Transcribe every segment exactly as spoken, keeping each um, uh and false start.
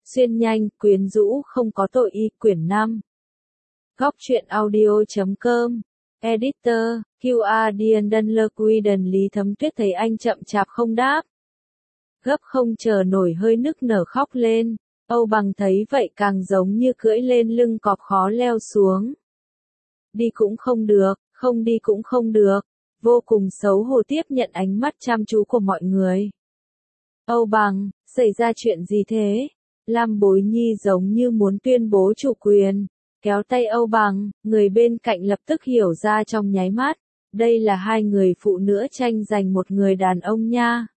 Xuyên nhanh, quyến rũ không có tội y, quyển năm. Góc truyện audio chấm com. Editor, quy a Dian Đân Lơ Quy Đần Lý Thấm Tuyết thấy anh chậm chạp không đáp. Gấp không chờ nổi hơi nức nở khóc lên. Âu Bằng thấy vậy càng giống như cưỡi lên lưng cọp khó leo xuống. Đi cũng không được, không đi cũng không được. Vô cùng xấu hổ tiếp nhận ánh mắt chăm chú của mọi người. Âu Bằng, xảy ra chuyện gì thế? Lam Bối Nhi giống như muốn tuyên bố chủ quyền, kéo tay Âu Bằng, người bên cạnh lập tức hiểu ra trong nháy mắt, đây là hai người phụ nữ tranh giành một người đàn ông nha.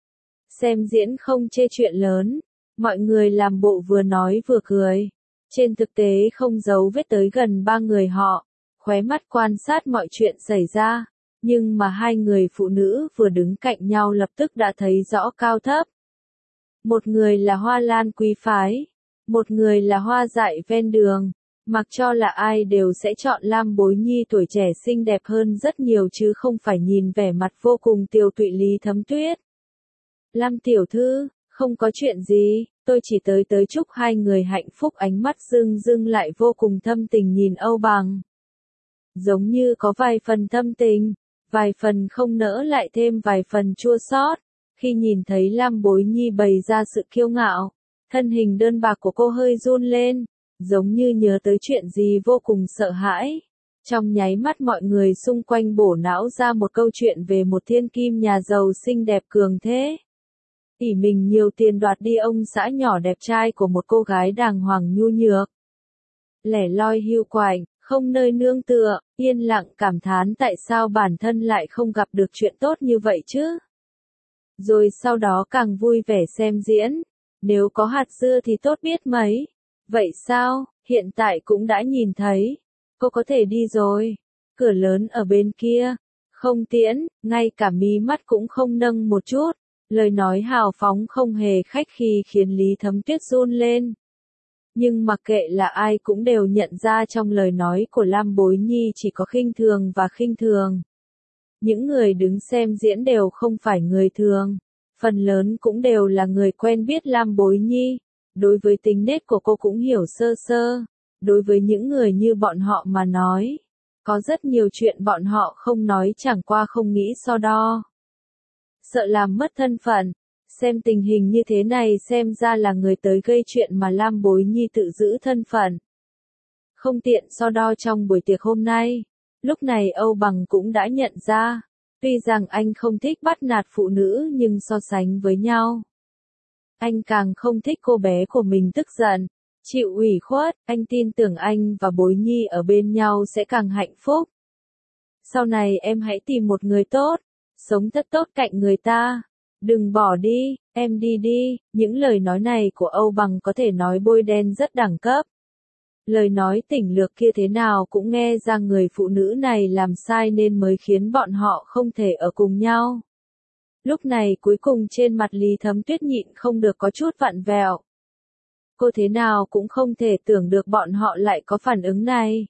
Xem diễn không chê chuyện lớn, mọi người làm bộ vừa nói vừa cười, trên thực tế không giấu vết tới gần ba người họ, khóe mắt quan sát mọi chuyện xảy ra, nhưng mà hai người phụ nữ vừa đứng cạnh nhau lập tức đã thấy rõ cao thấp. Một người là Hoa Lan quý phái, một người là hoa dại ven đường, mặc cho là ai đều sẽ chọn Lam Bối Nhi tuổi trẻ xinh đẹp hơn rất nhiều chứ không phải nhìn vẻ mặt vô cùng tiều tụy Lý Thấm Tuyết. Lam tiểu thư, không có chuyện gì, tôi chỉ tới tới chúc hai người hạnh phúc. Ánh mắt dưng dưng lại vô cùng thâm tình nhìn Âu Bằng. Giống như có vài phần thâm tình, vài phần không nỡ lại thêm vài phần chua xót. Khi nhìn thấy Lam Bối Nhi bày ra sự kiêu ngạo, thân hình đơn bạc của cô hơi run lên, giống như nhớ tới chuyện gì vô cùng sợ hãi. Trong nháy mắt mọi người xung quanh bổ não ra một câu chuyện về một thiên kim nhà giàu xinh đẹp cường thế. Ỷ mình nhiều tiền đoạt đi ông xã nhỏ đẹp trai của một cô gái đàng hoàng nhu nhược. Lẻ loi hiu quạnh, không nơi nương tựa, yên lặng cảm thán tại sao bản thân lại không gặp được chuyện tốt như vậy chứ. Rồi sau đó càng vui vẻ xem diễn, nếu có hạt dưa thì tốt biết mấy. Vậy sao, hiện tại cũng đã nhìn thấy, cô có thể đi rồi, cửa lớn ở bên kia, không tiễn, ngay cả mí mắt cũng không nâng một chút, lời nói hào phóng không hề khách khí khiến Lý Thấm Tuyết run lên. Nhưng mặc kệ là ai cũng đều nhận ra trong lời nói của Lam Bối Nhi chỉ có khinh thường và khinh thường. Những người đứng xem diễn đều không phải người thường, phần lớn cũng đều là người quen biết Lam Bối Nhi, đối với tính nết của cô cũng hiểu sơ sơ, đối với những người như bọn họ mà nói, có rất nhiều chuyện bọn họ không nói chẳng qua không nghĩ so đo. Sợ làm mất thân phận, xem tình hình như thế này xem ra là người tới gây chuyện mà Lam Bối Nhi tự giữ thân phận. Không tiện so đo trong buổi tiệc hôm nay. Lúc này Âu Bằng cũng đã nhận ra, tuy rằng anh không thích bắt nạt phụ nữ nhưng so sánh với nhau, anh càng không thích cô bé của mình tức giận, chịu ủy khuất, anh tin tưởng anh và Bối Nhi ở bên nhau sẽ càng hạnh phúc. Sau này em hãy tìm một người tốt, sống thật tốt cạnh người ta, đừng bỏ đi, em đi đi, những lời nói này của Âu Bằng có thể nói bôi đen rất đẳng cấp. Lời nói tỉnh lược kia thế nào cũng nghe ra người phụ nữ này làm sai nên mới khiến bọn họ không thể ở cùng nhau. Lúc này cuối cùng trên mặt Lý Thấm Tuyết nhịn không được có chút vặn vẹo. Cô thế nào cũng không thể tưởng được bọn họ lại có phản ứng này.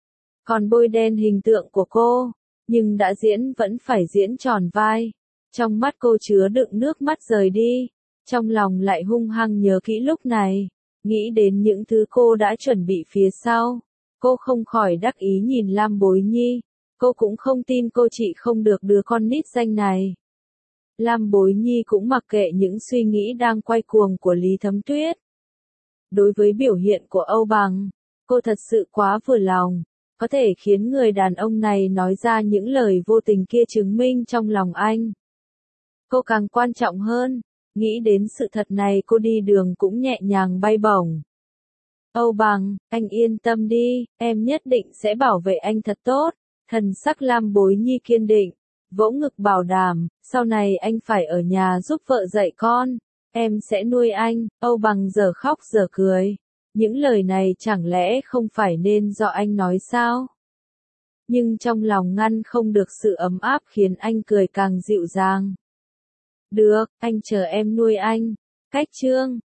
Còn bôi đen hình tượng của cô, nhưng đã diễn vẫn phải diễn tròn vai. Trong mắt cô chứa đựng nước mắt rời đi, trong lòng lại hung hăng nhớ kỹ lúc này. Nghĩ đến những thứ cô đã chuẩn bị phía sau, cô không khỏi đắc ý nhìn Lam Bối Nhi, cô cũng không tin cô chị không được đứa con nít danh này. Lam Bối Nhi cũng mặc kệ những suy nghĩ đang quay cuồng của Lý Thấm Tuyết. Đối với biểu hiện của Âu Bằng, cô thật sự quá vừa lòng, có thể khiến người đàn ông này nói ra những lời vô tình kia chứng minh trong lòng anh. Cô càng quan trọng hơn. Nghĩ đến sự thật này cô đi đường cũng nhẹ nhàng bay bổng. Âu Bằng, anh yên tâm đi, em nhất định sẽ bảo vệ anh thật tốt. Thần sắc Lam Bối Nhi kiên định, vỗ ngực bảo đảm, sau này anh phải ở nhà giúp vợ dạy con, em sẽ nuôi anh. Âu Bằng giờ khóc giờ cười, những lời này chẳng lẽ không phải nên do anh nói sao? Nhưng trong lòng ngăn không được sự ấm áp khiến anh cười càng dịu dàng. Được, anh chờ em nuôi anh. Cách chương